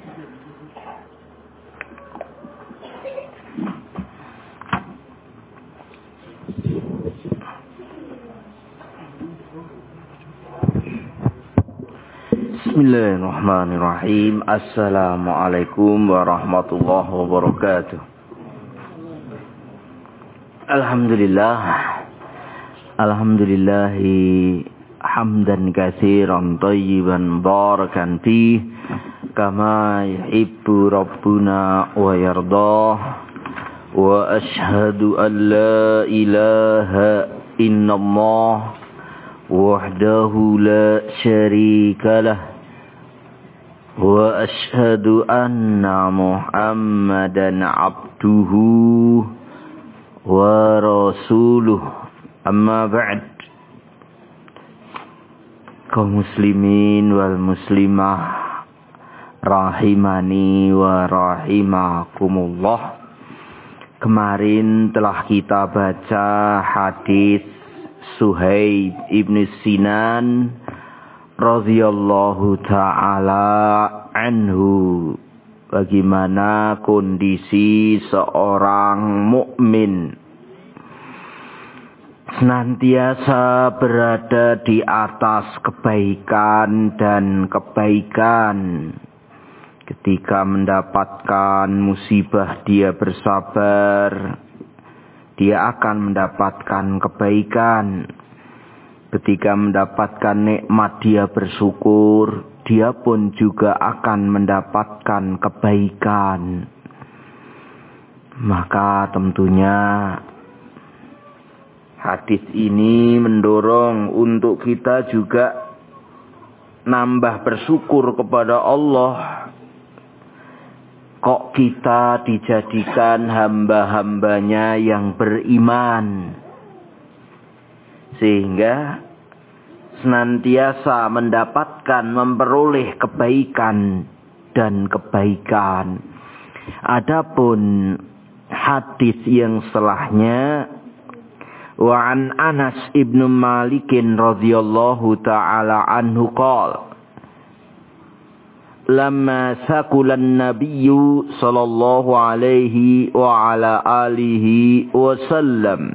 Bismillahirrahmanirrahim. Assalamualaikum warahmatullahi wabarakatuh. Alhamdulillahi hamdan katsiran thayyiban barakan fi kama yuhibbu rabbuna wa yardah. Wa ashhadu an la ilaha illallah wahdahu la syarikalah. Wa ashhadu anna Muhammadan abduhu wa rasuluh. Amma ba'd. Kaum muslimin wal muslimah rahimani wa rahimakumullah. Kemarin telah kita baca hadis Suhaib ibn Sinan radhiyallahu ta'ala anhu, bagaimana kondisi seorang mukmin senantiasa berada di atas kebaikan dan kebaikan. Ketika mendapatkan musibah dia bersabar, dia akan mendapatkan kebaikan. Ketika mendapatkan nikmat dia bersyukur, dia pun juga akan mendapatkan kebaikan. Maka tentunya hadis ini mendorong untuk kita juga nambah bersyukur kepada Allah. Kok kita dijadikan hamba-hambanya yang beriman, sehingga senantiasa mendapatkan, memperoleh kebaikan dan kebaikan. Adapun hadis yang setelahnya, wa an Anas ibn Malik radhiyallahu ta'ala anhu qala, lamma sakulan nabiyyu sallallahu alaihi wa ala alihi wa sallam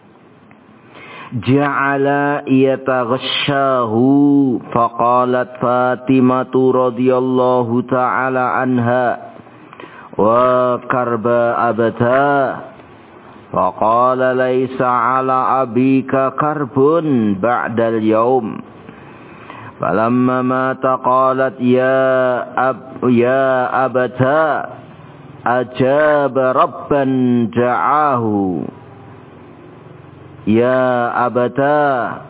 ja'ala yataghashahu faqalat Fatimatu radhiyallahu ta'ala anha wa karba abata faqala laysa ala abika karbun ba'dal yawm falamma mata qalat ya abata ajaba rabban ja'ahu ya abata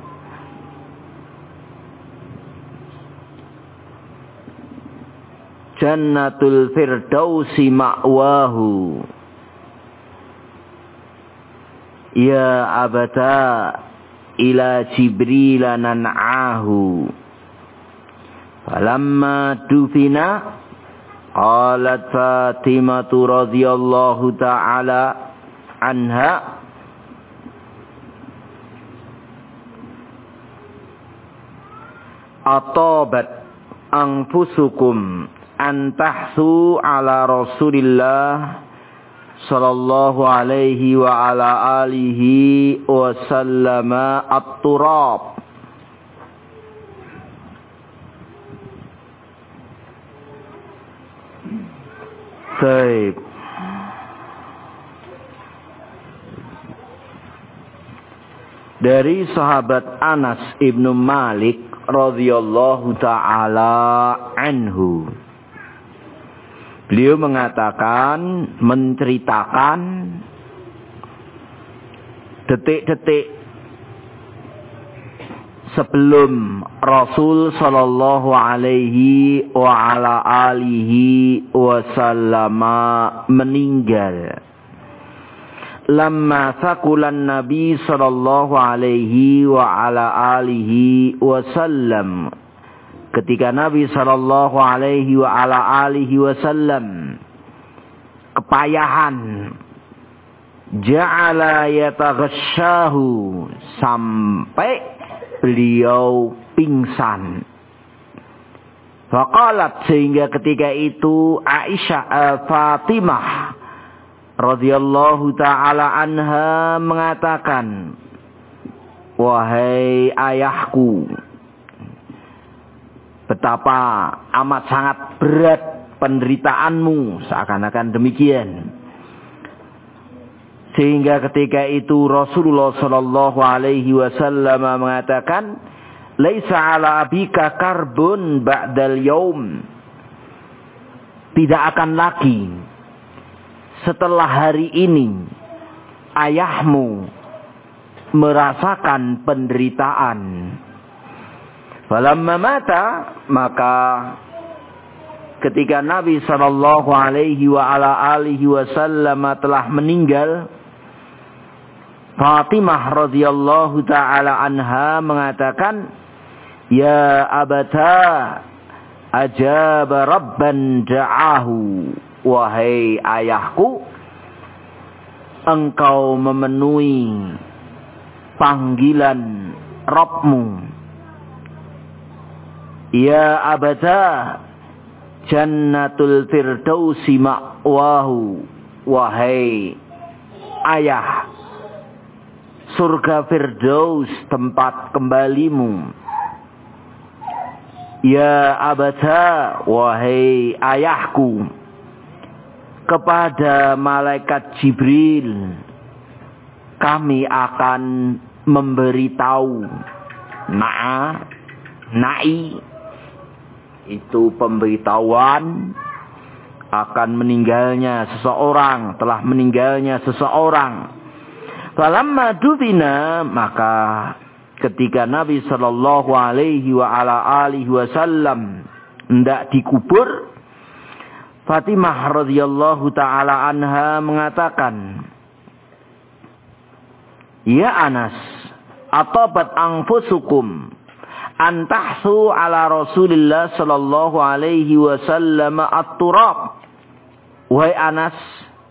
jannatul firdausi ma'wahu ya abata ila Jibril nan'ahu falamma dufina qalat Fatimatu radhiyallahu ta'ala anha atabat anfusukum antahsu ala Rasulillah sallallahu alaihi wa ala alihi wa sallama at-turab. Baik. Dari sahabat Anas ibnu Malik radhiyallahu ta'ala anhu, beliau mengatakan, menceritakan detik-detik sebelum Rasul sallallahu alaihi wa ala alihi wasallama meninggal. Lamma sakulan Nabi sallallahu alaihi wa ala alihi wasallam, ketika Nabi sallallahu alaihi wa ala alihi wasallam kepayahan, ja'ala yataghashahu, sampai beliau pingsan. Faqalat, sehingga ketika itu Fatimah radhiyallahu taala anha mengatakan, wahai ayahku, betapa amat sangat berat penderitaanmu, seakan-akan demikian. Sehingga ketika itu Rasulullah sallallahu alaihi wasallam mengatakan, laisa ala abika karbun ba'dal yaum. Tidak akan lagi setelah hari ini ayahmu merasakan penderitaan. Falamma mata, maka ketika Nabi sallallahu alaihi wa ala alihi wasallam telah meninggal, Fatimah radhiyallahu taala anha mengatakan, ya abata ajaba rabban da'ahu. Wahai ayahku, engkau memenuhi panggilan Rabbmu. Ya abata jannatul firdausi ma'wahu. Wahai ayah, surga Firdaus tempat kembalimu. Ya abata, wahai ayahku, kepada malaikat Jibril kami akan memberitahu. Na'i itu pemberitahuan akan meninggalnya seseorang, telah meninggalnya seseorang. Falamma dufina, maka ketika Nabi sallallahu alaihi wa ala alihi wasallam hendak dikubur, Fatimah radhiyallahu taala anha mengatakan, ya Anas, atabat anfusukum antahsu ala Rasulillah sallallahu alaihi wasallam at-turab. Wahai Anas,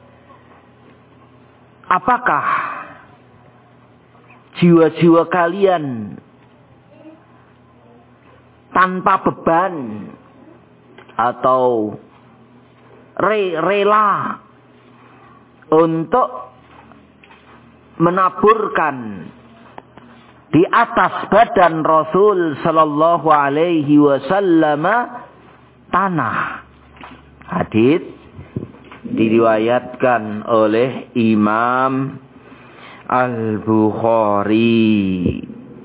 apakah jiwa-jiwa kalian tanpa beban atau rela untuk menaburkan di atas badan Rasul sallallahu alaihi wasallam tanah? Hadis diriwayatkan oleh Imam Al-Bukhari.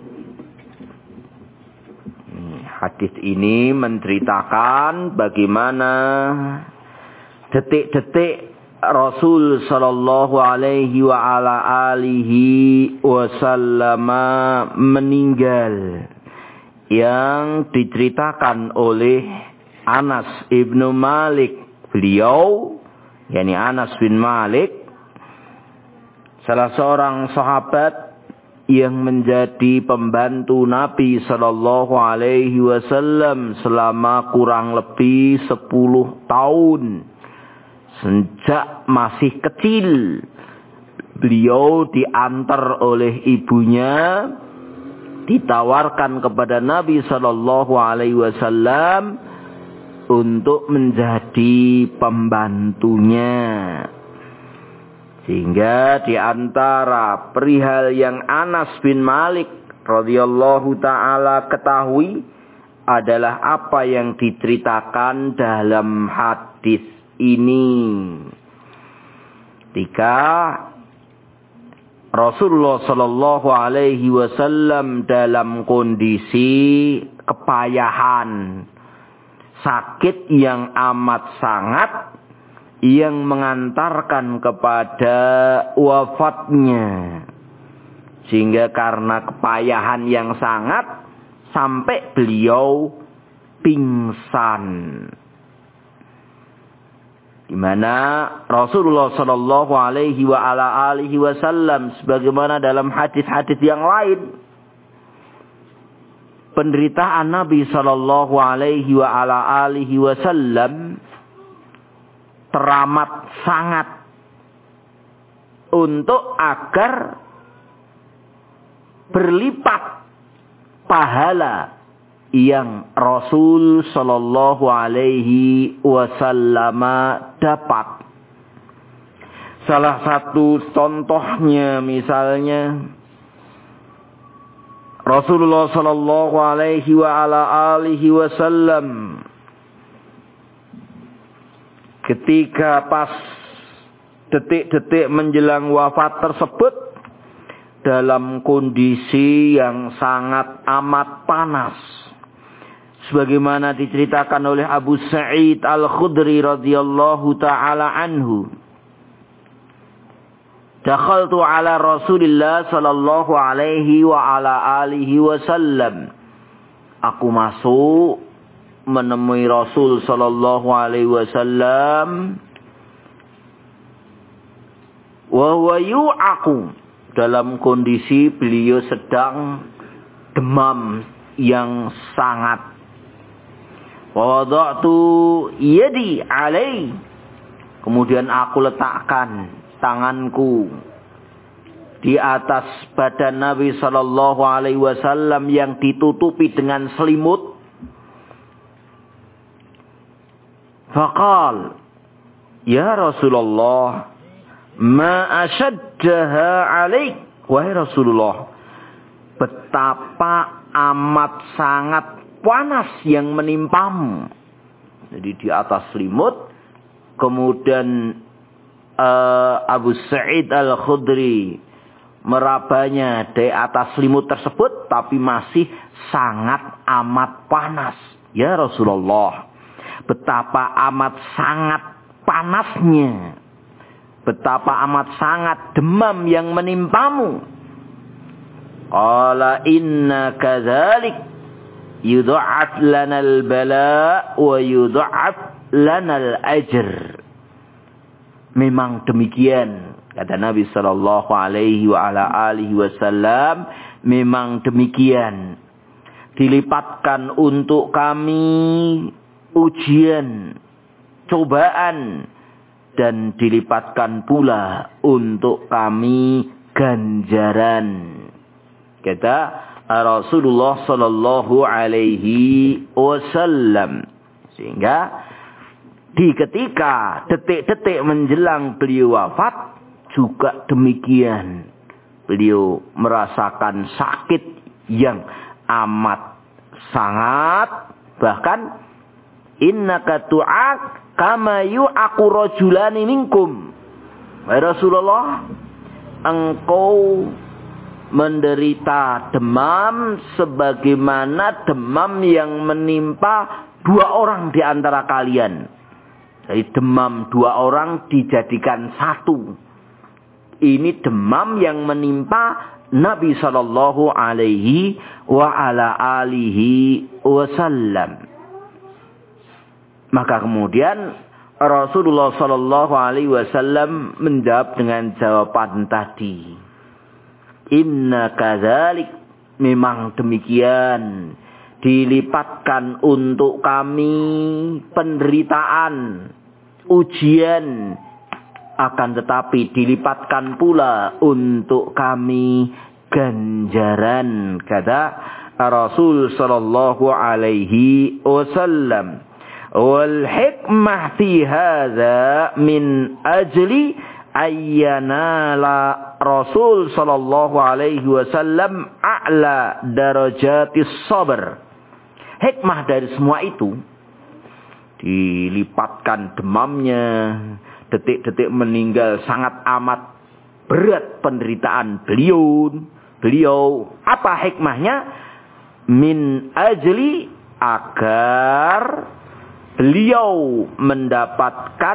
Hadis ini menceritakan bagaimana detik-detik Rasul sallallahu alaihi wa ala alihi wasallam meninggal, yang diceritakan oleh Anas ibnu Malik. Beliau, yakni Anas bin Malik, salah seorang sahabat yang menjadi pembantu Nabi sallallahu alaihi wasallam selama kurang lebih 10 tahun. Sejak masih kecil, beliau diantar oleh ibunya, ditawarkan kepada Nabi sallallahu alaihi wasallam untuk menjadi pembantunya. Sehingga di antara perihal yang Anas bin Malik radhiyallahu taala ketahui adalah apa yang diceritakan dalam hadis ini. Ketika Rasulullah sallallahu alaihi wasallam dalam kondisi kepayahan, sakit yang amat sangat, yang mengantarkan kepada wafatnya. Sehingga karena kepayahan yang sangat, sampai beliau pingsan. Di mana Rasulullah sallallahu alaihi wa ala alihi wasallam, sebagaimana dalam hadis-hadis yang lain, penderitaan Nabi sallallahu alaihi wa ala alihi wasallam teramat sangat untuk agar berlipat pahala yang Rasul sallallahu alaihi wasallam dapat. Salah satu contohnya misalnya Rasulullah sallallahu alaihi wa ala alihi wasallam ketika pas detik-detik menjelang wafat tersebut dalam kondisi yang sangat amat panas. Sebagaimana diceritakan oleh Abu Sa'id Al-Khudri radhiyallahu ta'ala anhu. Dakhaltu ala Rasulillah sallallahu alaihi wa ala alihi wasallam. Aku masuk menemui Rasul sallallahu alaihi wasallam. Wa huwa yu'aqu. Dalam kondisi beliau sedang demam yang sangat. Wa wada'tu yadi alaihi. Kemudian aku letakkan tanganku di atas badan Nabi sallallahu alaihi wasallam yang ditutupi dengan selimut. Faqal, ya Rasulullah, ma ashaddaha alaik. Wahai Rasulullah, betapa amat sangat panas yang menimpamu. Jadi di atas selimut. Kemudian Abu Sa'id Al-Khudri merabanya di atas selimut tersebut, tapi masih sangat amat panas. Ya Rasulullah, betapa amat sangat panasnya, betapa amat sangat demam yang menimpamu. Qala inna kadzalik yudha'af lana al-bala wa yudha'af lana al-ajr. Memang demikian, kata Nabi sallallahu alaihi wa ala alihi wasallam, memang demikian. Dilipatkan untuk kami ujian, cobaan, dan dilipatkan pula untuk kami ganjaran. Kata Rasulullah sallallahu alaihi wasallam. Sehingga di ketika detik-detik menjelang beliau wafat juga demikian. Beliau merasakan sakit yang amat sangat, bahkan innaka tu'aq kama yu'aqu rajulani minkum. Wahai Rasulullah, engkau menderita demam sebagaimana demam yang menimpa 2 orang di antara kalian. Jadi demam 2 orang dijadikan 1. Ini demam yang menimpa Nabi sallallahu alaihi wa ala alihi wasallam. Maka kemudian Rasulullah sallallahu alaihi wasallam menjawab dengan jawaban tadi. Inna kadzalik, memang demikian. Dilipatkan untuk kami penderitaan, ujian, akan tetapi dilipatkan pula untuk kami ganjaran, kata Rasul sallallahu alaihi wasallam. Wal hikmah fi hadza min ajli ayyanala Rasul sallallahu alaihi wasallam a'la darajatis sabr. Hikmah dari semua itu, dilipatkan demamnya, detik-detik meninggal sangat amat berat penderitaan beliau. Apa hikmahnya? Min ajli, agar beliau mendapatkan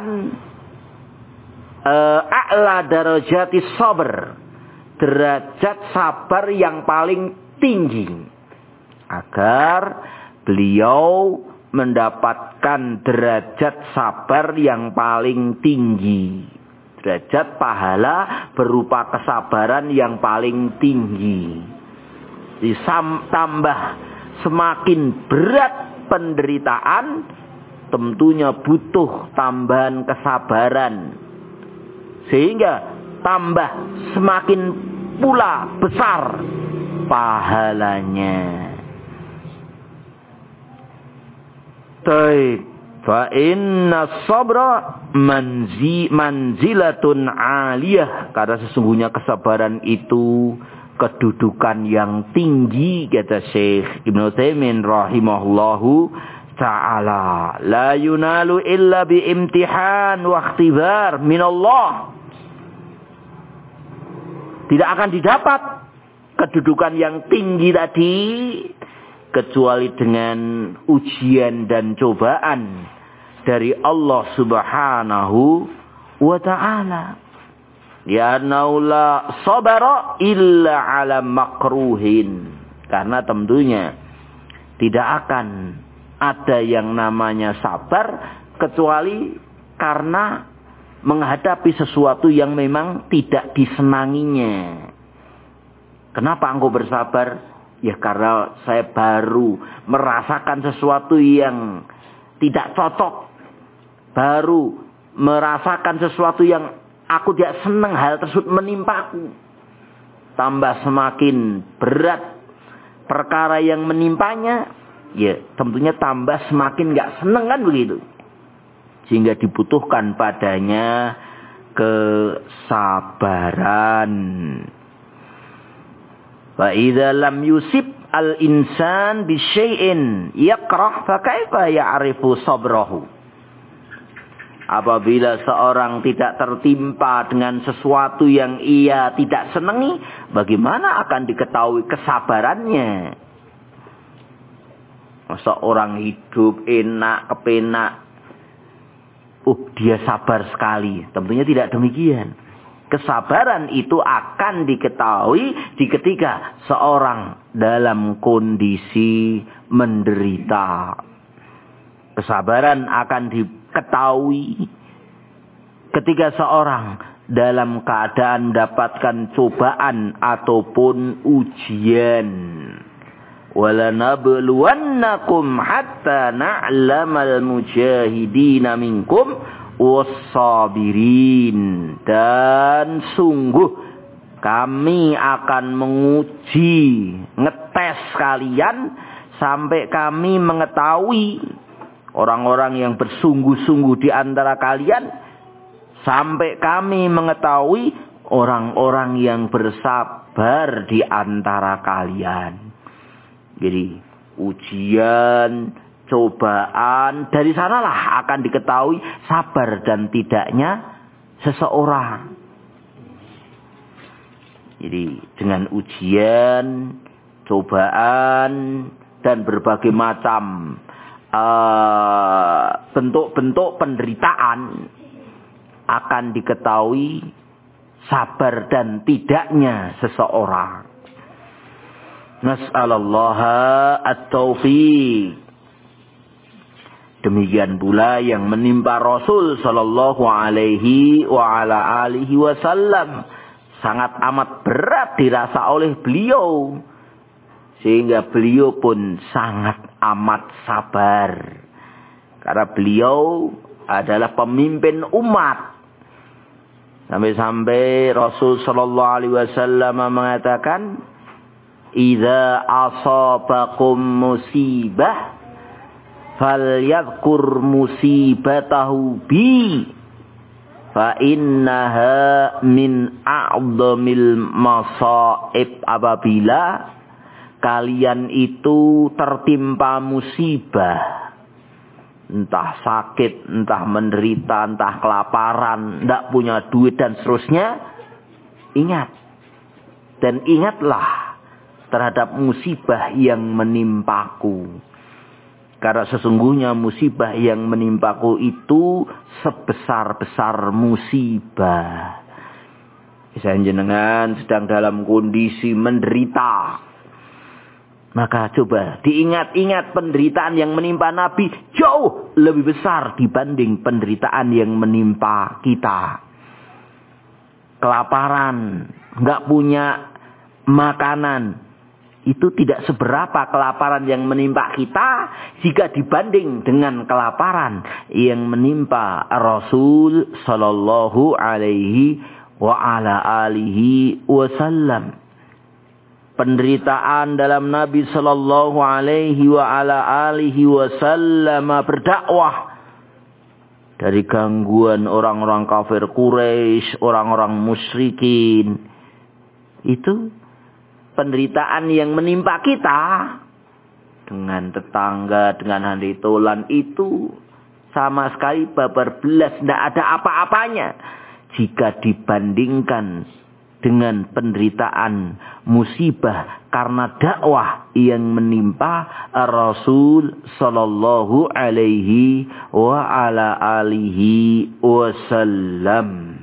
a'la darajatis sabr, derajat sabar yang paling tinggi. Agar beliau mendapatkan derajat sabar yang paling tinggi. Derajat pahala berupa kesabaran yang paling tinggi. Tambah semakin berat penderitaan, tentunya butuh tambahan kesabaran. Sehingga tambah semakin pula besar pahalanya. Taib. Fa inna sabra manzilatun aliyah. Karena sesungguhnya kesabaran itu kedudukan yang tinggi, kata Syekh Ibnu Utsaimin rahimahullahu ta'ala. La yunalu illa bi imtihan wa ikhtibar minallah. Tidak akan didapat kedudukan yang tinggi tadi kecuali dengan ujian dan cobaan dari Allah Subhanahu wa ta'ala. Ya naula sabara illa ala makruhin. Karena tentunya tidak akan ada yang namanya sabar kecuali karena menghadapi sesuatu yang memang tidak disenanginya. Kenapa engkau bersabar? Ya karena saya baru merasakan sesuatu yang tidak cocok. Baru merasakan sesuatu yang aku tidak senang, hal tersebut menimpaku. Tambah semakin berat perkara yang menimpanya, ya tentunya tambah semakin gak senang, kan begitu. Sehingga dibutuhkan padanya kesabaran. Wa idza lam yusib al-insan bi syai'in yakrah fa kaifa ya'rifu sabrahu. Apabila seorang tidak tertimpa dengan sesuatu yang ia tidak senangi, bagaimana akan diketahui kesabarannya? Masa orang hidup enak, kepenak, dia sabar sekali. Tentunya tidak demikian. Kesabaran itu akan diketahui ketika seorang dalam kondisi menderita. Kesabaran akan diketahui ketika seorang dalam keadaan mendapatkan cobaan ataupun ujian. وَلَنَبْلُوَنَّكُمْ حَتَّى نَعْلَمَ الْمُجَاهِدِينَ مِنْكُمْ وَالصَّابِرِينَ. Dan sungguh kami akan menguji, ngetes kalian sampai kami mengetahui orang-orang yang bersungguh-sungguh di antara kalian, sampai kami mengetahui orang-orang yang bersabar di antara kalian. Jadi ujian, cobaan, dari sanalah akan diketahui sabar dan tidaknya seseorang. Jadi dengan ujian, cobaan, dan berbagai macam bentuk-bentuk penderitaan akan diketahui sabar dan tidaknya seseorang. Nas'alallaha at-taufiq. Demikian pula yang menimpa Rasul sallallahu alaihi wa ala alihi wasallam, sangat amat berat dirasa oleh beliau, sehingga beliau pun sangat amat sabar. Karena beliau adalah pemimpin umat. Sampai-sampai Rasul sallallahu alaihi wasallam mengatakan, "Idza asabakum musibah falyadhkur musibatahu bi fa innaha min a'dhamil masaib." Apabila kalian itu tertimpa musibah, entah sakit, entah menderita, entah kelaparan, tidak punya duit dan seterusnya, ingat dan ingatlah terhadap musibah yang menimpaku. Karena sesungguhnya musibah yang menimpaku itu sebesar-besar musibah. Misalnya jenengan sedang dalam kondisi menderita, maka coba diingat-ingat penderitaan yang menimpa Nabi jauh lebih besar dibanding penderitaan yang menimpa kita. Kelaparan, nggak punya makanan, itu tidak seberapa kelaparan yang menimpa kita jika dibanding dengan kelaparan yang menimpa Rasul sallallahu alaihi wa ala alihi wasallam. penderitaan dalam Nabi sallallahu alaihi wa ala alihi wasallam berdakwah dari gangguan orang-orang kafir Quraisy, orang-orang musyrikin. Itu penderitaan yang menimpa kita dengan tetangga, dengan handitolan itu sama sekali babar belas, tidak ada apa-apanya jika dibandingkan dengan penderitaan musibah karena dakwah yang menimpa Rasul sallallahu alaihi wa ala alihi wasallam.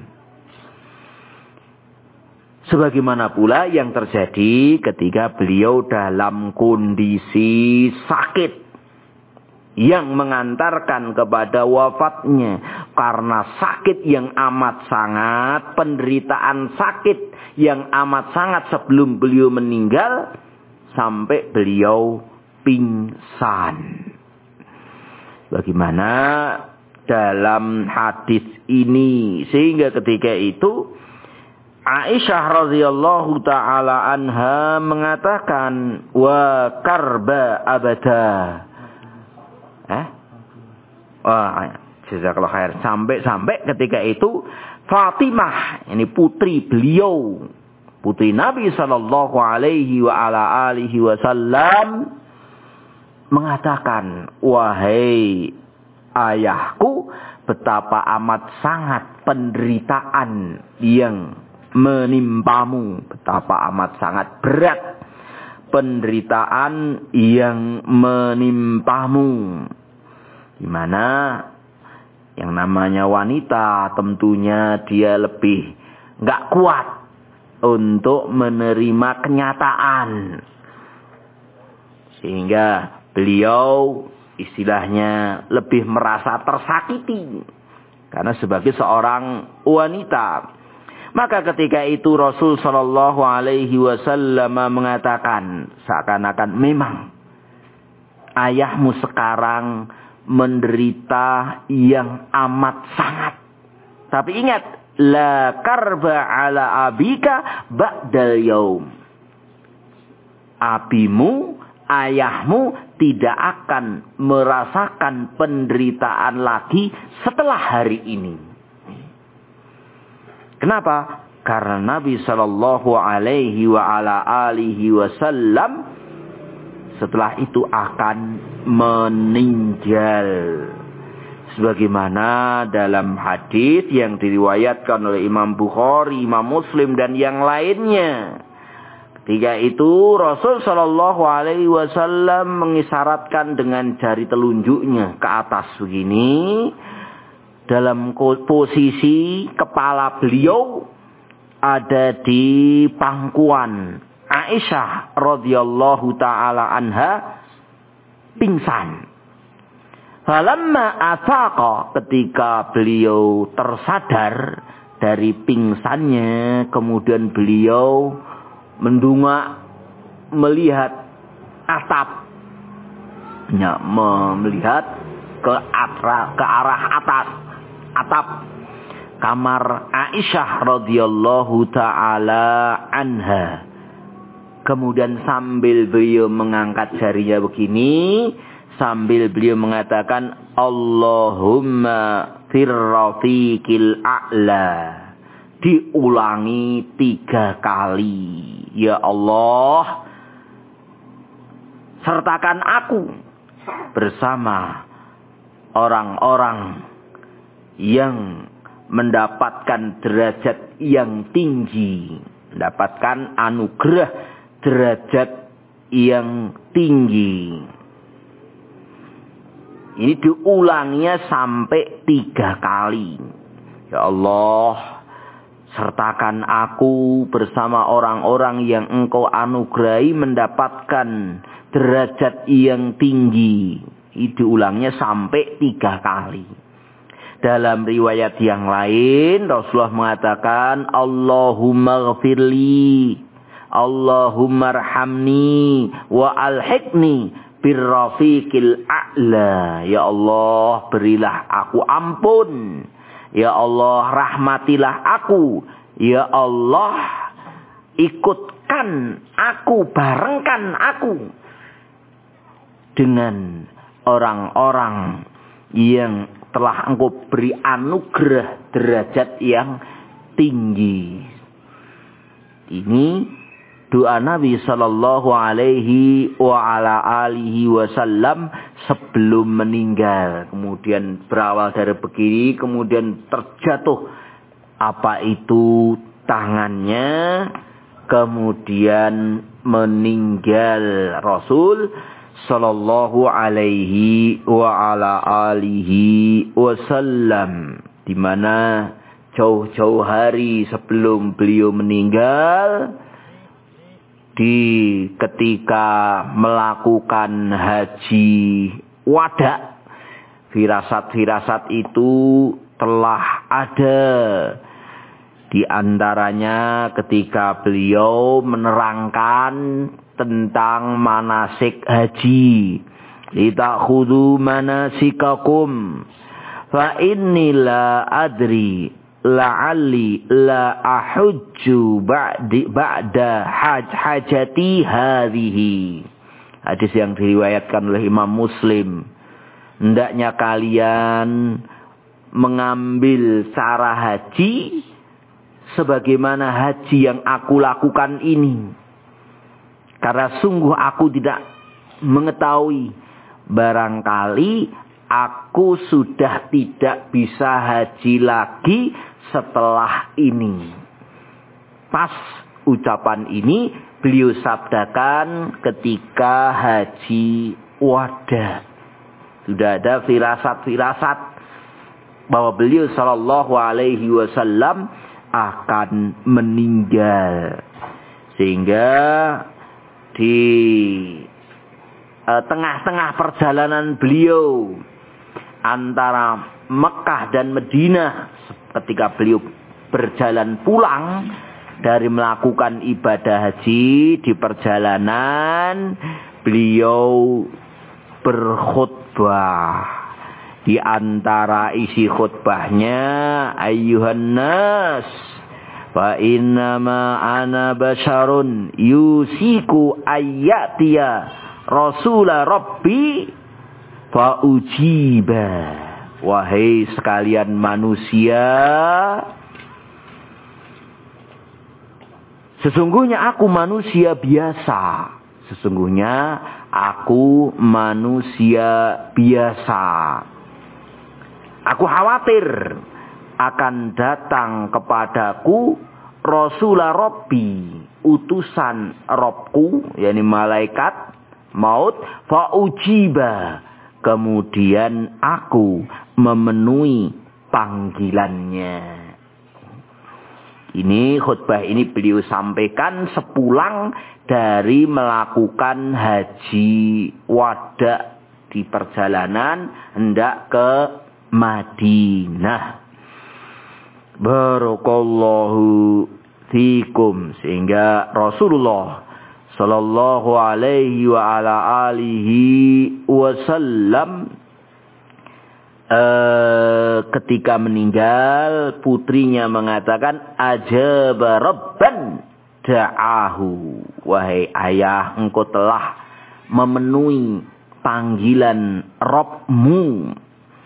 Sebagaimana pula yang terjadi ketika beliau dalam kondisi sakit yang mengantarkan kepada wafatnya karena sakit yang amat sangat, penderitaan sakit yang amat sangat sebelum beliau meninggal sampai beliau pingsan. Bagaimana dalam hadis ini sehingga ketika itu Aisyah radhiyallahu taala anha mengatakan wa karba abada. Jazakallahu khair. Sampai ketika itu Fatimah, ini putri beliau, putri Nabi sallallahu alaihi wa ala alihi wasallam mengatakan, wahai ayahku, betapa amat sangat penderitaan yang menimpamu, betapa amat sangat berat penderitaan yang menimpamu. Di mana yang namanya wanita tentunya dia lebih nggak kuat untuk menerima kenyataan, sehingga beliau istilahnya lebih merasa tersakiti karena sebagai seorang wanita. Maka ketika itu Rasul sallallahu alaihi wasallam mengatakan, seakan-akan memang ayahmu sekarang menderita yang amat sangat. Tapi ingat, la karba ala abika ba'dal yaum. Abimu, ayahmu tidak akan merasakan penderitaan lagi setelah hari ini. Kenapa? Karena Nabi sallallahu alaihi wa ala alihi wasallam setelah itu akan meninggal. Sebagaimana dalam hadis yang diriwayatkan oleh Imam Bukhari, Imam Muslim dan yang lainnya. Ketika itu Rasul sallallahu alaihi wasallam mengisyaratkan dengan jari telunjuknya ke atas begini. Dalam posisi kepala beliau ada di pangkuan Aisyah radhiyallahu taala anha pingsan. Falamma afaqa, ketika beliau tersadar dari pingsannya, kemudian beliau mendongak melihat atap, melihat ke arah atas atap kamar Aisyah radhiyallahu taala anha. Kemudian sambil beliau mengangkat jarinya begini, sambil beliau mengatakan Allahumma firrafiqil a'la. Diulangi 3 kali. Ya Allah, sertakan aku bersama orang-orang yang mendapatkan derajat yang tinggi, mendapatkan anugerah derajat yang tinggi. Ini diulangnya sampai 3 kali. Ya Allah, sertakan aku bersama orang-orang yang Engkau anugerahi mendapatkan derajat yang tinggi. Ini diulangnya sampai 3 kali. Dalam riwayat yang lain Rasulullah mengatakan Allahumma ghafirli, Allahumma arhamni wa alhiqni birrafiqil a'la. Ya Allah, berilah aku ampun. Ya Allah, rahmatilah aku. Ya Allah, ikut barengkan aku dengan orang-orang yang telah engkau beri anugerah derajat yang tinggi. Ini doa Nabi sallallahu alaihi wa ala alihi wasallam sebelum meninggal. Kemudian berawal dari begini, kemudian terjatuh apa itu tangannya, kemudian meninggal Rasul sallallahu alaihi wa ala alihi wasallam, di mana jauh-jauh hari sebelum beliau meninggal, ketika melakukan haji wada, firasat-firasat itu telah ada. Di antaranya ketika beliau menerangkan tentang manasik haji. Litakhudhu manasikakum fa inni la adri la'alli la ahujju ba'da hajati hadhihi. Hadis yang diriwayatkan oleh Imam Muslim. Hendaknya kalian mengambil cara haji sebagaimana haji yang aku lakukan ini. Karena sungguh aku tidak mengetahui, barangkali aku sudah tidak bisa haji lagi setelah ini. Pas ucapan ini beliau sabdakan ketika haji wada. Sudah ada firasat-firasat bahwa beliau sallallahu alaihi wasallam akan meninggal. Sehingga di tengah-tengah perjalanan beliau antara Mekah dan Madinah, ketika beliau berjalan pulang dari melakukan ibadah haji, di perjalanan beliau berkhutbah. Di antara isi khutbahnya, ayyuhan nas, fa innama ana basyarun yusiku ayyatiya rasula rabbi fa ujiba. Wahai sekalian manusia, sesungguhnya aku manusia biasa. Sesungguhnya aku manusia biasa. Aku khawatir akan datang kepadaku Rasulah Rabbi, utusan Robku, yakni malaikat maut, fa'ujiba, kemudian aku memenuhi panggilannya. Ini khutbah ini beliau sampaikan sepulang dari melakukan haji wada di perjalanan hendak ke Madinah. Barakallahu fikum. Sehingga Rasulullah sallallahu alaihi wa ala alihi wasallam ketika meninggal, putrinya mengatakan, ajaba rabban da'ahu. Wahai ayah, engkau telah memenuhi panggilan Rabbmu.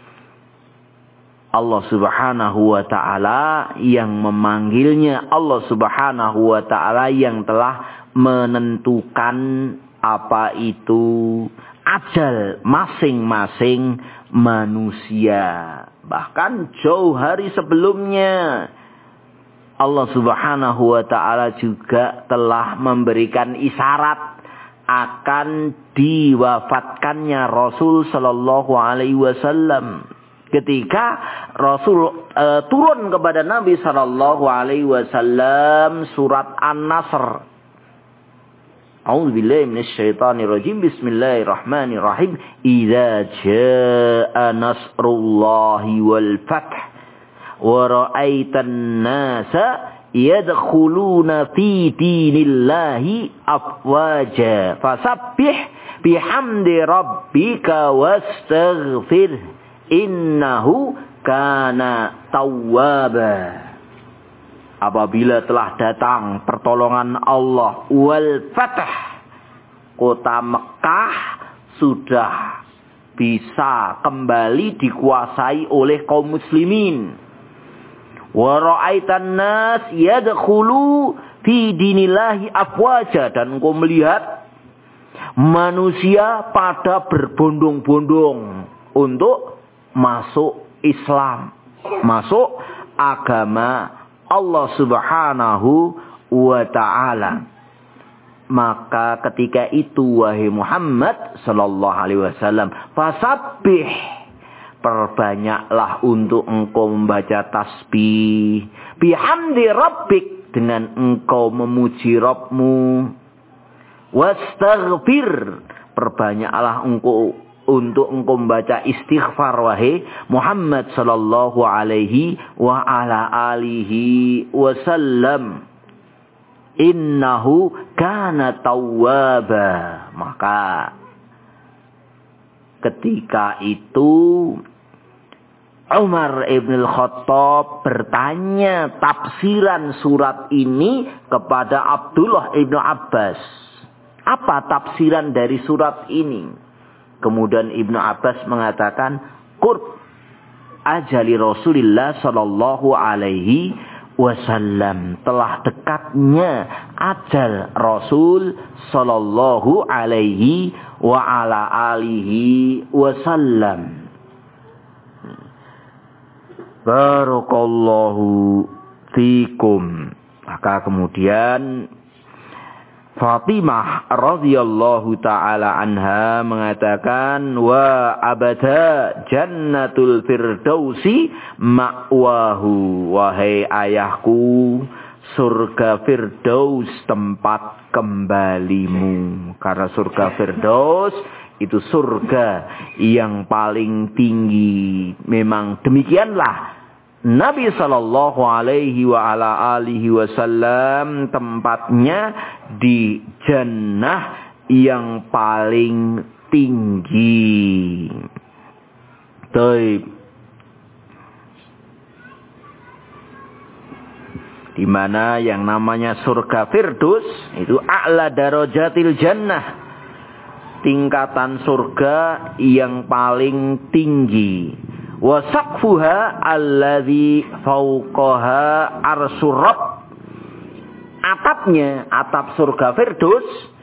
Allah subhanahu wa ta'ala yang memanggilnya, Allah subhanahu wa ta'ala yang telah menentukan apa itu ajal masing-masing manusia. Bahkan jauh hari sebelumnya Allah subhanahu wa ta'ala juga telah memberikan isyarat akan diwafatkannya Rasul sallallahu alaihi wasallam. Ketika Rasul turun kepada Nabi sallallahu alaihi wasallam surat An-Nasr. A'udzubillahi minasyaitonirrajim. Bismillahirrahmanirrahim. Idza jaa nasrullahi wal fath wa ra'aitan nasa yadkhuluna fi dinillahi afwaja fasabbih bihamdi rabbika wastaghfir innahu kana tawwaba. apabila telah datang pertolongan Allah wal fath, kota Mekah sudah bisa kembali dikuasai oleh kaum muslimin. Wa ra'aitan nas yadkhulu fi dinillahi afwaja, dan engkau melihat manusia pada berbondong-bondong untuk masuk Islam, masuk agama Allah Subhanahu wa ta'ala. Maka ketika itu wahai Muhammad sallallahu alaihi wasallam, fasabbih, perbanyaklah untuk engkau membaca tasbih, bihamdi rabbik, dengan engkau memuji Rabbmu, wastaghfir, perbanyaklah engkau untuk engkau membaca istighfar wahai Muhammad sallallahu alaihi wa ala alihi wasallam. Innahu kana tawwaba. Maka ketika itu Umar ibn al-Khattab bertanya tafsiran surat ini kepada Abdullah ibn Abbas. Apa tafsiran dari surat ini? Kemudian Ibnu Abbas mengatakan, qurb ajali Rasulullah sallallahu alaihi wasallam, telah dekatnya ajal Rasul sallallahu alaihi wa ala alihi wasallam. Barakallahu fikum. Maka kemudian Fatimah radhiyallahu taala anha mengatakan, wa abada jannatul firdausi ma'wahu, wahai ayahku, surga firdaus tempat kembalimu. Karena surga firdaus itu surga yang paling tinggi. Memang demikianlah Nabi sallallahu alaihi wa ala alihi wasallam tempatnya di jannah yang paling tinggi. Baik. Di mana yang namanya surga Firdaus itu a'la darajatil jannah, tingkatan surga yang paling tinggi. Wa saqfuha alladzi fawqaha arsyur rabb, atapnya, atap surga Firdaus,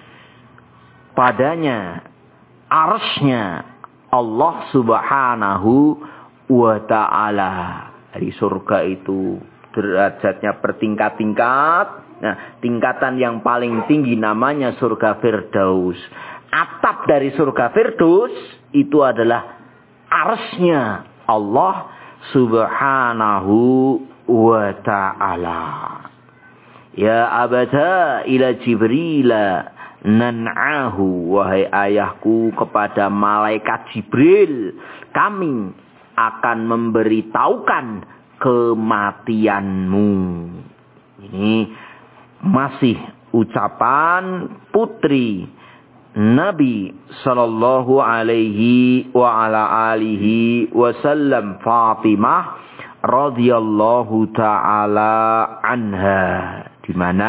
padanya arsy-nya Allah Subhanahu wa ta'ala. Di surga itu derajatnya bertingkat-tingkat. Nah, tingkatan yang paling tinggi namanya surga Firdaus. Atap dari surga Firdaus itu adalah arsy-nya Allah Subhanahu wa ta'ala. Ya abada ila Jibril nan'ahu, wahai ayahku, kepada malaikat Jibril kami akan memberitahukan kematianmu. Ini masih ucapan putri Nabi sallallahu alaihi wa ala alihi wasallam, Fatimah radhiyallahu taala anha, di mana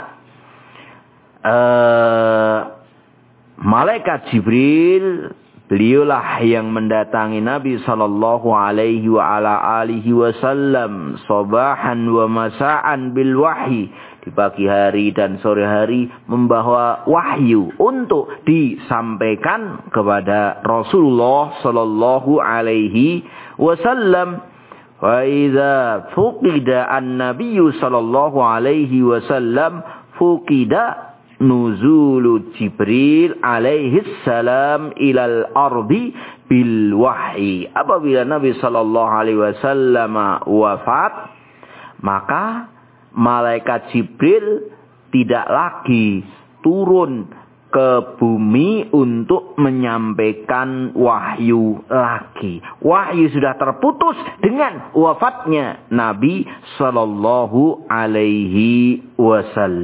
malaikat Jibril, beliaulah yang mendatangi Nabi sallallahu alaihi wa ala alihi wasallam sabahan wa masaan bil wahyi, di pagi hari dan sore hari membawa wahyu untuk disampaikan kepada Rasulullah sallallahu alaihi wasallam. Wa idza fuqida an-nabiyyu sallallahu alaihi wasallam fuqida nuzulu Jibril alaihi salam ilal ardi bil wahyi. Apabila Nabi sallallahu alaihi wasallam wafat, maka malaikat Jibril tidak lagi turun ke bumi untuk menyampaikan wahyu lagi. Wahyu sudah terputus dengan wafatnya Nabi sallallahu alaihi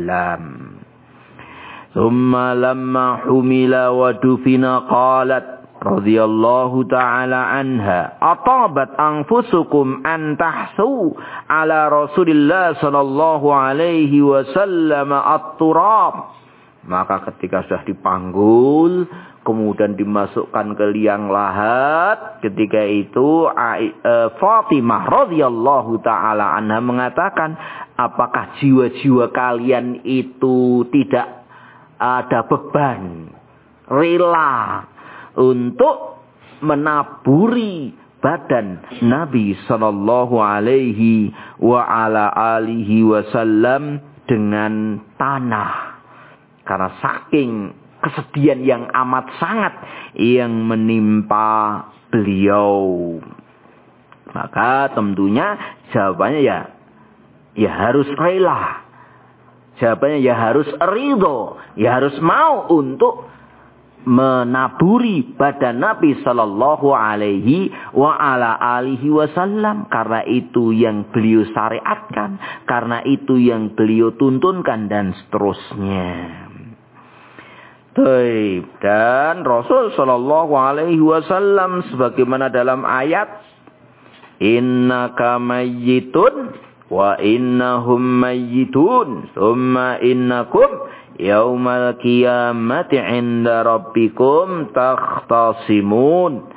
wasallam. Thumma lamma humila wa dufina qalat, radhiyallahu ta'ala anha, atabat anfusukum an tahsu ala Rasulillah sallallahu alaihi wasallam at-turab. Maka ketika sudah dipanggul, kemudian dimasukkan ke liang lahat, ketika itu Fatimah radhiyallahu ta'ala anha mengatakan, apakah jiwa-jiwa kalian itu tidak ada beban, rela untuk menaburi badan Nabi sallallahu alaihi wa ala alihi wasallam dengan tanah, karena saking kesedihan yang amat sangat yang menimpa beliau. Maka tentunya jawabannya ya harus rela. Jawabannya ya harus ridho, ya harus mau untuk menaburi badan Nabi sallallahu alaihi wa ala alihi wasallam, karena itu yang beliau syariatkan, karena itu yang beliau tuntunkan, dan seterusnya. Dan Rasul sallallahu alaihi wasallam sebagaimana dalam ayat, innaka mayyitun wa innahum mayyitun thumma innakum yaumal qiyamati 'inda rabbikum takhtasimun.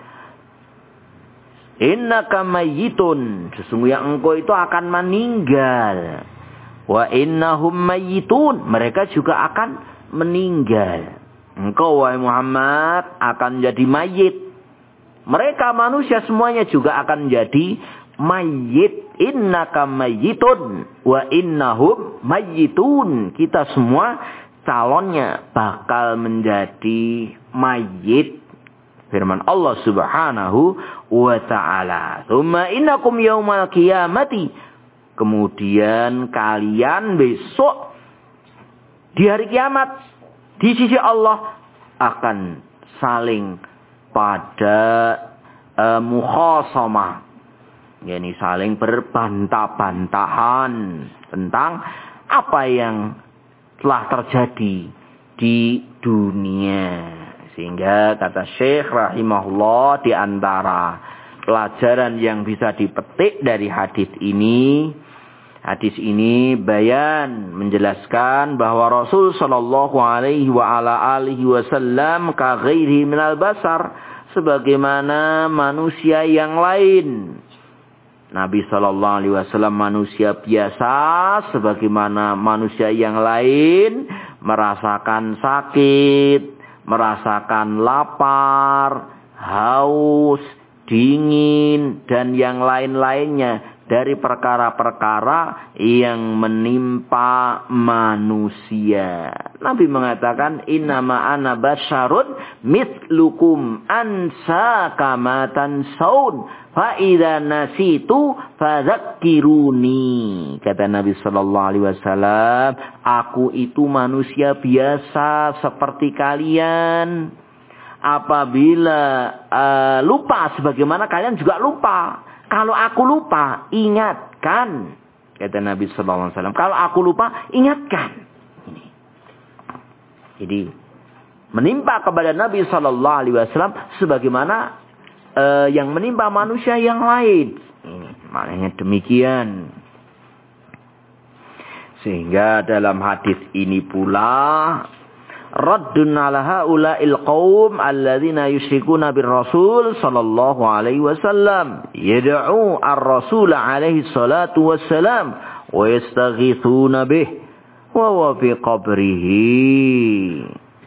Innaka mayyitun, sesungguhnya engkau itu akan meninggal. Wa innahum mayyitun, mereka juga akan meninggal. Engkau wahai Muhammad akan jadi mayit. Mereka manusia semuanya juga akan jadi mayit. Innaka mayyitun wa innahum mayyitun. Kita semua calonnya bakal menjadi mayit. Firman Allah Subhanahu wa ta'ala. Tsumma innakum yaumal qiyamati. Kemudian kalian besok di hari kiamat di sisi Allah akan saling pada mukhasamah, yakni saling berbantah-bantahan tentang apa yang telah terjadi di dunia. Sehingga kata Syekh rahimahullah, di antara pelajaran yang bisa dipetik dari hadis ini bayan menjelaskan bahwa Rasul sallallahu alaihi wa ala alihi wasallam ka ghairihi minal basar, sebagaimana manusia yang lain. Nabi sallallahu alaihi wasallam manusia biasa, sebagaimana manusia yang lain merasakan sakit, merasakan lapar, haus, dingin, dan yang lain-lainnya dari perkara-perkara yang menimpa manusia. Nabi mengatakan, innama ana basyarun mithlukum ansa kama tansaun fa idza nasitu fadzakkiruni. Kata Nabi sallallahu alaihi wasallam, aku itu manusia biasa seperti kalian. Apabila lupa sebagaimana kalian juga lupa. Kalau aku lupa, ingatkan. Kata Nabi sallallahu alaihi wasallam, kalau aku lupa, ingatkan. Ini. Jadi menimpa kepada Nabi sallallahu alaihi wasallam sebagaimana yang menimpa manusia yang lain. Ini maknanya demikian. Sehingga dalam hadis ini pula raddun ala haula'il qaum alladzina yusyrikuna bir-rasul sallallahu alaihi wasallam yad'u ar-rasul alaihi salatu wassalam wa yastaghithuna bih wa huwa fi qabrihi.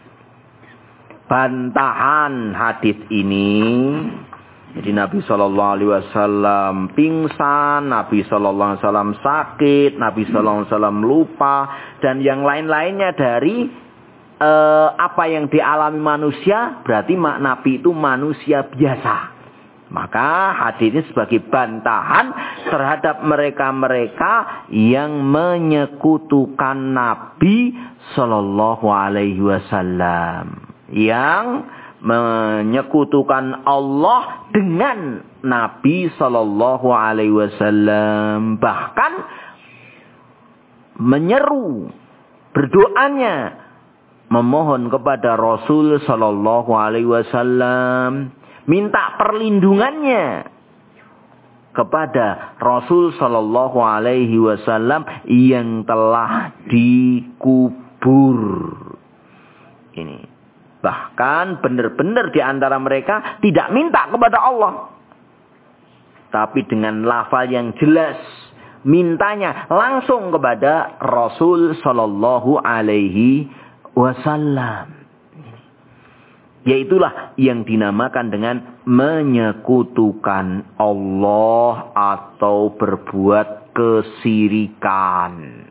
Bantahan hadis ini, jadi Nabi sallallahu alaihi wasallam pingsan, Nabi sallallahu alaihi wasallam sakit, Nabi sallallahu alaihi wasallam lupa, dan yang lain-lainnya dari apa yang dialami manusia, berarti Nabi itu manusia biasa. Maka hadis ini sebagai bantahan terhadap mereka-mereka yang menyekutukan Nabi sallallahu alaihi wasallam, yang menyekutukan Allah dengan Nabi sallallahu alaihi wasallam, bahkan menyeru berdoanya memohon kepada Rasul sallallahu alaihi wasallam, minta perlindungannya kepada Rasul sallallahu alaihi wasallam yang telah dikubur. Ini bahkan benar-benar di antara mereka tidak minta kepada Allah, tapi dengan lafal yang jelas mintanya langsung kepada Rasul sallallahu alaihi wasallam. Yaitulah yang dinamakan dengan menyekutukan Allah atau berbuat kesirikan.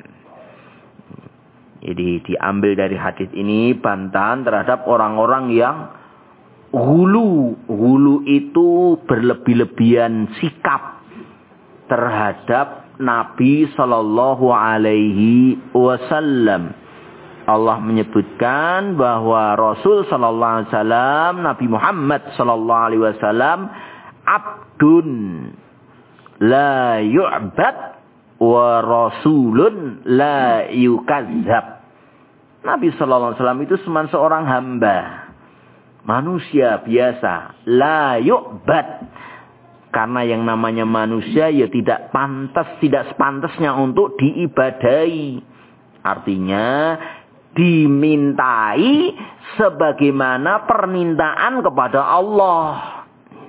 Jadi diambil dari hadis ini bantahan terhadap orang-orang yang hulu. Hulu itu berlebih-lebihan sikap terhadap Nabi sallallahu alaihi wasallam. Allah menyebutkan bahwa Rasul sallallahu alaihi wasallam, Nabi Muhammad sallallahu alaihi wasallam, abdun la yu'bad wa rasulun la yukazzab. Nabi sallallahu alaihi wasallam itu cuma seorang hamba, manusia biasa, la yu'bad. Karena yang namanya manusia ya tidak sepantasnya untuk diibadahi. Artinya dimintai sebagaimana permintaan kepada Allah.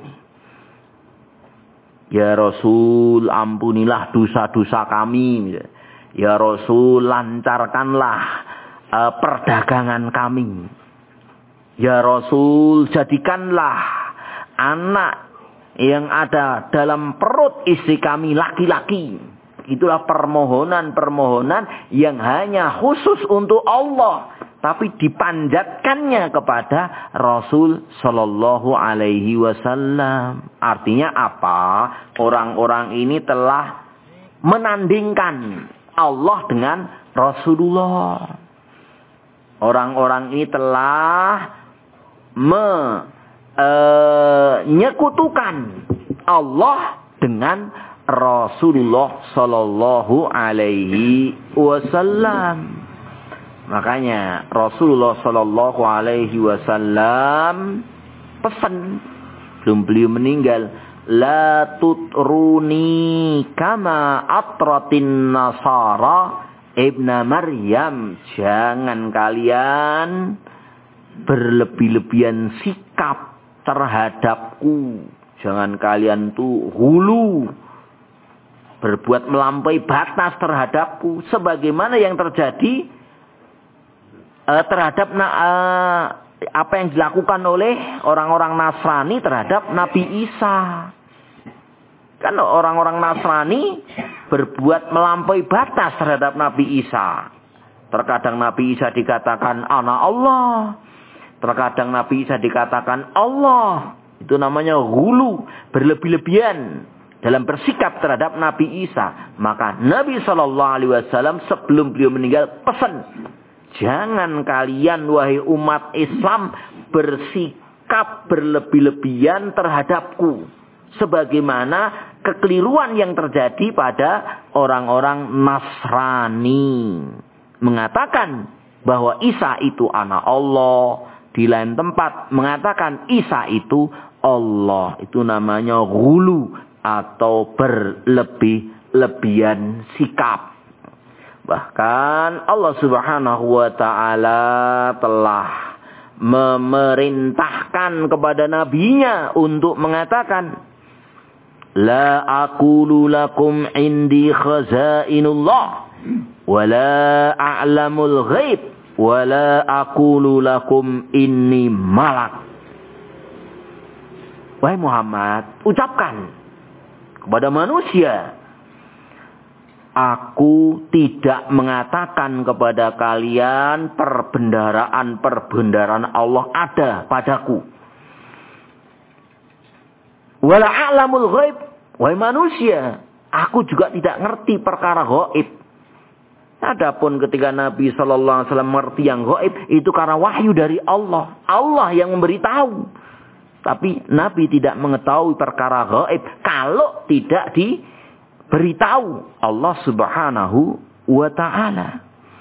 Ya Rasul, ampunilah dosa-dosa kami. Ya Rasul, lancarkanlah perdagangan kami. Ya Rasul, jadikanlah anak yang ada dalam perut istri kami laki-laki. Itulah permohonan-permohonan yang hanya khusus untuk Allah, tapi dipanjatkannya kepada Rasul sallallahu alaihi wasallam. Artinya apa? Orang-orang ini telah menandingkan Allah dengan Rasulullah. Orang-orang ini telah menyekutukan Allah dengan Rasulullah sallallahu alaihi wasallam. Makanya Rasulullah sallallahu alaihi wasallam pesan belum beliau meninggal, la tutruni kama atratin nasara ibna Maryam. Jangan kalian berlebih-lebihan sikap terhadapku. Jangan kalian tuh hulu, berbuat melampaui batas terhadapku, sebagaimana yang terjadi terhadap apa yang dilakukan oleh orang-orang Nasrani terhadap Nabi Isa. Kan orang-orang Nasrani berbuat melampaui batas terhadap Nabi Isa. Terkadang Nabi Isa dikatakan anak Allah, terkadang Nabi Isa dikatakan Allah. Itu namanya hulu, berlebih-lebihan dalam bersikap terhadap Nabi Isa. Maka Nabi SAW sebelum beliau meninggal pesan, jangan kalian wahai umat Islam bersikap berlebih-lebihan terhadapku, sebagaimana kekeliruan yang terjadi pada orang-orang Nasrani, mengatakan bahwa Isa itu anak Allah. Di lain tempat mengatakan Isa itu Allah. Itu namanya ghulu atau berlebih-lebihan sikap. Bahkan Allah Subhanahu wa ta'ala telah memerintahkan kepada nabinya untuk mengatakan, la aqulu lakum indi khazainullah wa la a'lamul ghaib wa la aqulu lakum inni malak. Wahai Muhammad, ucapkan kepada manusia, aku tidak mengatakan kepada kalian perbendaharaan Allah ada padaku. Wala a'lamul ghaib. Wahai manusia, aku juga tidak ngerti perkara ghaib. Adapun ketika Nabi sallallahu alaihi wasallam mengerti yang ghaib, itu karena wahyu dari Allah. Allah yang memberitahu. Tapi Nabi tidak mengetahui perkara ghaib kalau tidak diberitahu Allah Subhanahu wa ta'ala.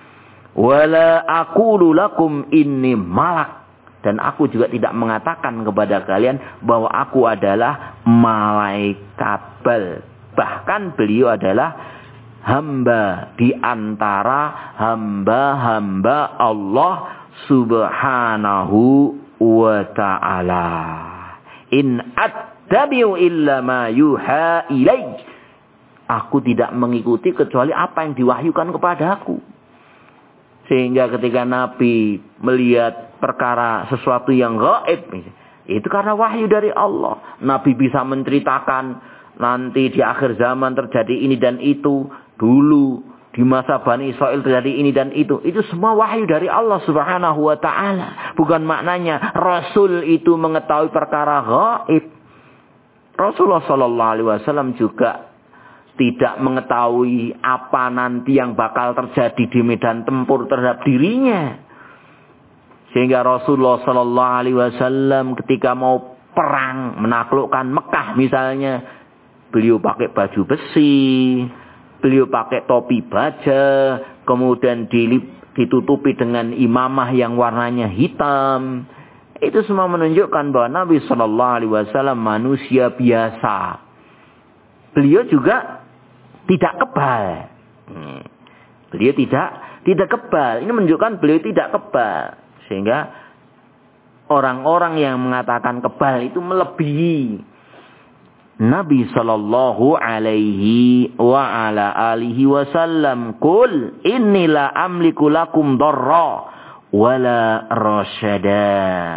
Wala aqulu lakum inni malak. Dan aku juga tidak mengatakan kepada kalian bahwa aku adalah malaikat. Bahkan beliau adalah hamba di antara hamba-hamba Allah subhanahu wa ta'ala. In attabi'u illa ma yuha ilaih. Aku tidak mengikuti kecuali apa yang diwahyukan kepadaku. Sehingga ketika Nabi melihat perkara sesuatu yang gaib, itu karena wahyu dari Allah. Nabi bisa menceritakan nanti di akhir zaman terjadi ini dan itu. Dulu di masa Bani Israel terjadi ini dan itu. Itu semua wahyu dari Allah subhanahu wa ta'ala. Bukan maknanya Rasul itu mengetahui perkara gaib. Rasulullah SAW juga tidak mengetahui apa nanti yang bakal terjadi di medan tempur terhadap dirinya. Sehingga Rasulullah SAW ketika mau perang menaklukkan Mekah misalnya, beliau pakai baju besi, beliau pakai topi baja, kemudian ditutupi dengan imamah yang warnanya hitam. Itu semua menunjukkan bahwa Nabi SAW manusia biasa. Beliau juga tidak kebal. Beliau tidak kebal. Ini menunjukkan beliau tidak kebal. Sehingga orang-orang yang mengatakan kebal itu melebihi Nabi sallallahu alaihi wa ala alihi wasallam. Qul innila amliku lakum darra wala rasyada.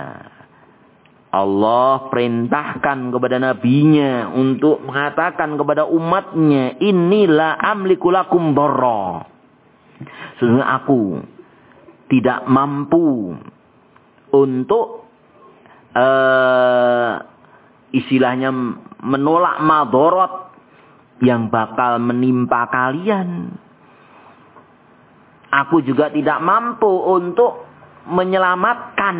Allah perintahkan kepada nabinya untuk mengatakan kepada umatnya, inilah amliku lakum darra. Sesungguhnya aku tidak mampu untuk istilahnya menolak madorot yang bakal menimpa kalian. Aku juga tidak mampu untuk menyelamatkan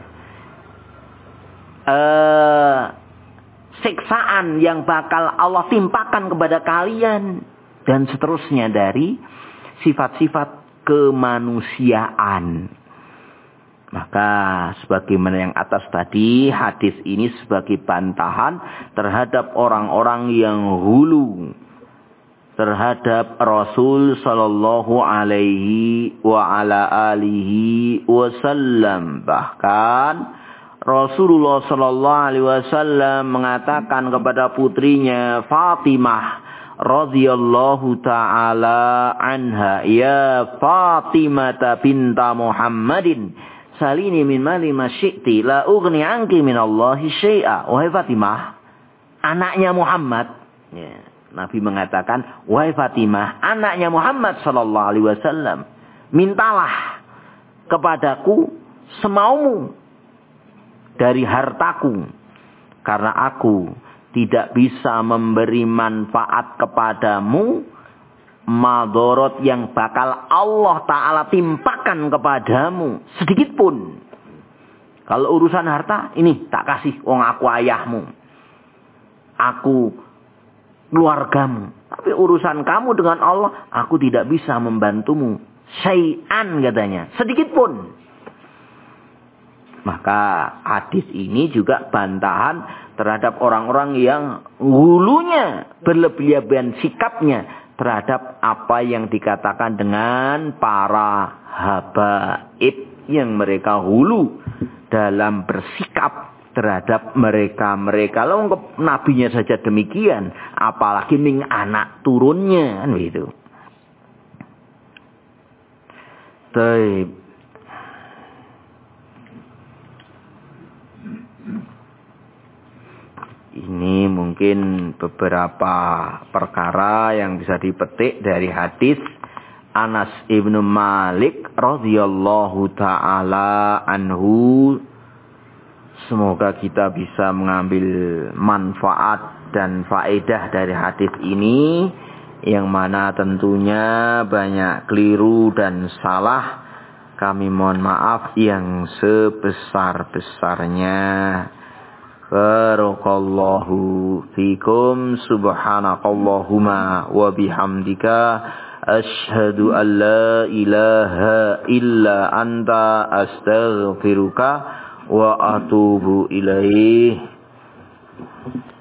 siksaan yang bakal Allah timpakan kepada kalian. Dan seterusnya dari sifat-sifat kemanusiaan. Maka sebagaimana yang atas tadi, hadis ini sebagai bantahan terhadap orang-orang yang hulu terhadap Rasul sallallahu alaihi wa ala alihi wasallam. Bahkan Rasulullah sallallahu alaihi wasallam mengatakan kepada putrinya Fatimah radhiyallahu taala anha, ya Fatimah binta Muhammadin, salini min mali ma syi'ti la ughni anki min Allahi syai'a. Wahai Fatimah, anaknya Muhammad. Ya, Nabi mengatakan, wahai Fatimah, anaknya Muhammad sallallahu alaihi wasallam, mintalah kepadaku semaumu dari hartaku, karena aku tidak bisa memberi manfaat kepadamu madorot yang bakal Allah Ta'ala timpakan kepadamu sedikit pun. Kalau urusan harta, ini tak kasih wong aku ayahmu, aku keluargamu. Tapi urusan kamu dengan Allah, aku tidak bisa membantumu syai'an, katanya, sedikit pun. Maka hadis ini juga bantahan terhadap orang-orang yang hulunya berlebihan sikapnya terhadap apa yang dikatakan dengan para habaib, yang mereka hulu dalam bersikap terhadap mereka-mereka. Lalu nabinya saja demikian, apalagi ning anak turunnya, kan begitu. Baik. Ini mungkin beberapa perkara yang bisa dipetik dari hadis Anas ibnu Malik radhiyallahu taala anhu. Semoga kita bisa mengambil manfaat dan faedah dari hadis ini, yang mana tentunya banyak keliru dan salah. Kami mohon maaf yang sebesar-besarnya. Barakallahu fikum, subhanakallahumma wa bihamdika Asyhadu an la ilaha illa anta astaghfiruka wa atubu ilaih.